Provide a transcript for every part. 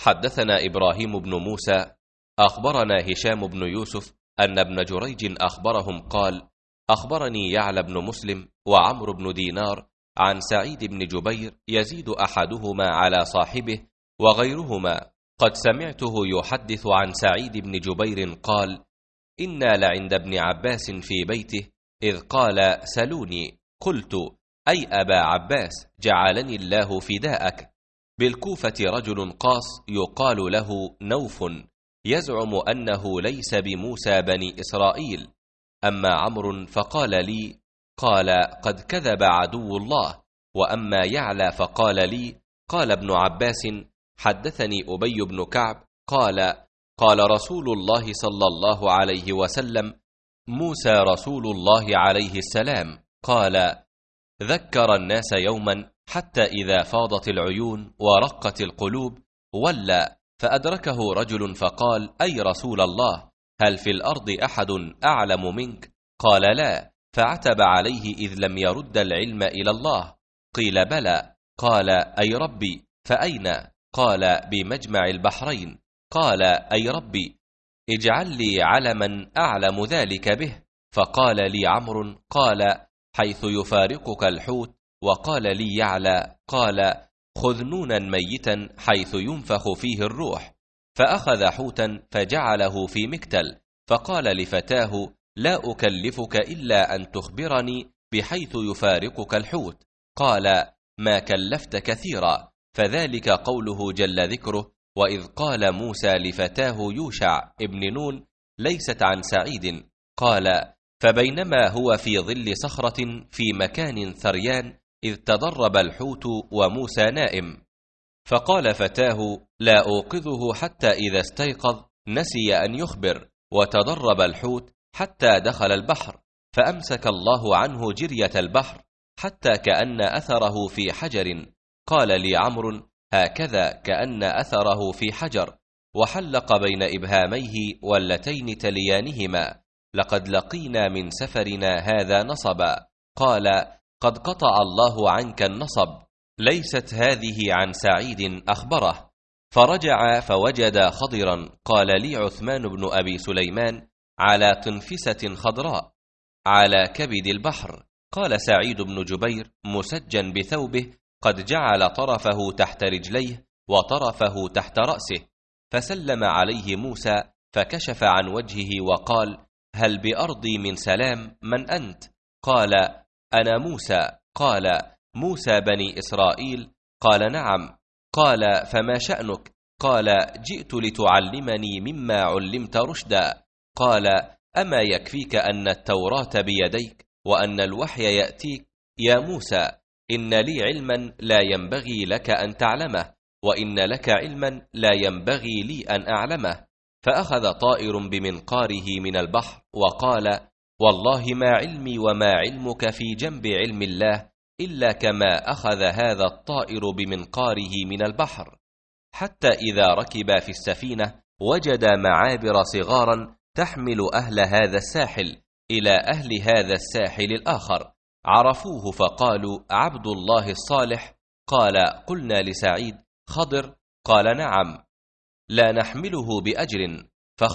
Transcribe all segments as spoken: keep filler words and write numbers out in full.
حدثنا إبراهيم بن موسى أخبرنا هشام بن يوسف أن ابن جريج أخبرهم قال: أخبرني يعلى بن مسلم وعمرو بن دينار عن سعيد بن جبير يزيد أحدهما على صاحبه وغيرهما قد سمعته يحدث عن سعيد بن جبير قال: إنا لعند ابن عباس في بيته إذ قال: سلوني. قلت: أي أبا عباس، جعلني الله فداءك. بالكوفة رجل قاص يقال له نوف يزعم أنه ليس بموسى بني إسرائيل. أما عمرو فقال لي: قال: قد كذب عدو الله. وأما يعلى فقال لي: قال ابن عباس: حدثني أبي بن كعب قال: قال رسول الله صلى الله عليه وسلم: موسى رسول الله عليه السلام. قال: ذكر الناس يوما حتى إذا فاضت العيون ورقت القلوب ولى، فأدركه رجل فقال: أي رسول الله، هل في الأرض أحد أعلم منك؟ قال: لا. فعتب عليه إذ لم يرد العلم إلى الله. قيل: بلى. قال: أي ربي، فأين؟ قال: بمجمع البحرين. قال: أي ربي، اجعل لي علما أعلم ذلك به. فقال لي عمرو: قال: حيث يفارقك الحوت. وقال لي يعلى قال: خذ نونا ميتا حيث ينفخ فيه الروح. فأخذ حوتا فجعله في مكتل، فقال لفتاه: لا أكلفك إلا أن تخبرني بحيث يفارقك الحوت. قال: ما كلفت كثيرا. فذلك قوله جل ذكره: وإذ قال موسى لفتاه يوشع ابن نون، ليست عن سعيد. قال: فبينما هو في ظل صخرة في مكان ثريان إذ تضرب الحوت وموسى نائم. فقال فتاه: لا أوقظه حتى إذا استيقظ نسي أن يخبر، وتضرب الحوت حتى دخل البحر، فأمسك الله عنه جرية البحر حتى كأن أثره في حجر. قال لي عمرو: هكذا كأن أثره في حجر. وحلق بين إبهاميه واللتين تليانهما: لقد لقينا من سفرنا هذا نصبا. قال: قد قطع الله عنك النصب. ليست هذه عن سعيد أخبره. فرجع فوجد خضرا. قال لي عثمان بن أبي سليمان: على تنفسة خضراء على كبد البحر. قال سعيد بن جبير مسجا بثوبه قد جعل طرفه تحت رجليه وطرفه تحت رأسه. فسلم عليه موسى فكشف عن وجهه وقال: هل بأرضي من سلام؟ من أنت؟ قال: أنا موسى. قال: موسى بني إسرائيل؟ قال: نعم. قال: فما شأنك؟ قال: جئت لتعلمني مما علمت رشدا. قال: أما يكفيك أن التوراة بيديك وأن الوحي يأتيك؟ يا موسى، إن لي علما لا ينبغي لك أن تعلمه، وإن لك علما لا ينبغي لي أن أعلمه. فأخذ طائر بمنقاره من البحر وقال: والله ما علمي وما علمك في جنب علم الله إلا كما أخذ هذا الطائر بمنقاره من البحر. حتى إذا ركب في السفينة وجد معابر صغارا تحمل أهل هذا الساحل إلى أهل هذا الساحل الآخر، عرفوه فقالوا: عبد الله الصالح. قال: قلنا لسعيد: خضر؟ قال: نعم. لا نحمله بأجر.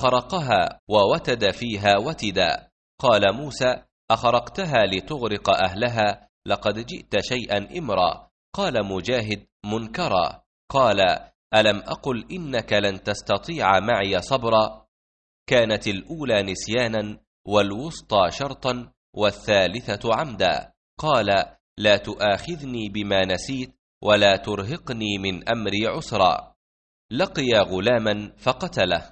فخرقها ووتد فيها وتدا. قال موسى: أخرقتها لتغرق أهلها؟ لقد جئت شيئا إمرا. قال مجاهد: منكرا. قال: ألم أقل إنك لن تستطيع معي صبرا؟ كانت الأولى نسيانا، والوسطى شرطا، والثالثة عمدا. قال: لا تؤاخذني بما نسيت، ولا ترهقني من أمري عسرا. لقي غلاما فقتله.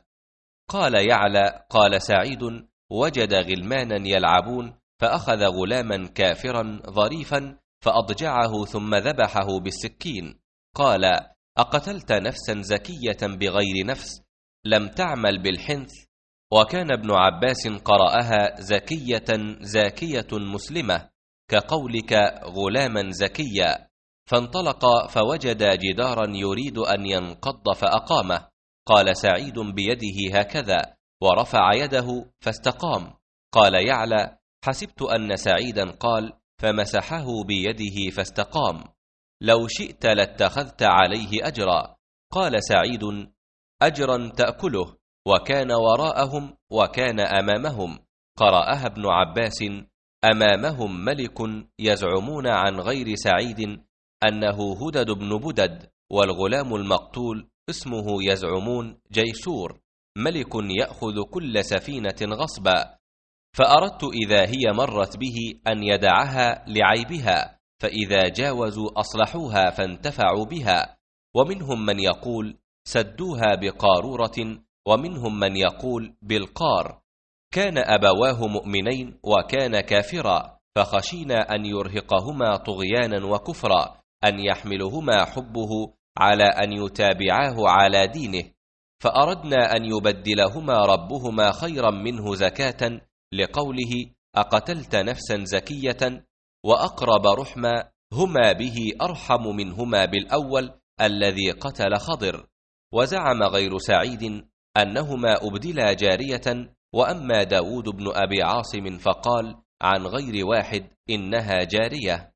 قال يعلى: قال سعيد: وجد غلمانا يلعبون، فأخذ غلاما كافرا ظريفا فأضجعه ثم ذبحه بالسكين. قال: أقتلت نفسا زكية بغير نفس لم تعمل بالحنث؟ وكان ابن عباس قرأها زكية زاكية مسلمة، كقولك غلاما زكيا. فانطلق فوجد جدارا يريد أن ينقض فأقامه. قال سعيد: بيده هكذا، ورفع يده فاستقام. قال يعلى: حسبت أن سعيدا قال: فمسحه بيده فاستقام. لو شئت لاتخذت عليه أجرا. قال سعيد: أجرا تأكله، وكان وراءهم وكان أمامهم. قرأها ابن عباس: أمامهم ملك يزعمون عن غير سعيد أنه هدد بن بدد، والغلام المقتول اسمه يزعمون جيسور، ملك يأخذ كل سفينة غصبا. فأردت إذا هي مرت به أن يدعها لعيبها، فإذا جاوزوا أصلحوها فانتفعوا بها. ومنهم من يقول: سدوها بقارورة، ومنهم من يقول: بالقار. كان أبواه مؤمنين وكان كافرا، فخشينا أن يرهقهما طغيانا وكفرا، أن يحملهما حبه على أن يتابعاه على دينه، فأردنا أن يبدلهما ربهما خيرا منه زكاة، لقوله: أقتلت نفسا زكية وأقرب رحما، هما به أرحم منهما بالأول الذي قتل خضر. وزعم غير سعيد أنهما أبدلا جارية. وأما داود بن أبي عاصم فقال عن غير واحد: إنها جارية.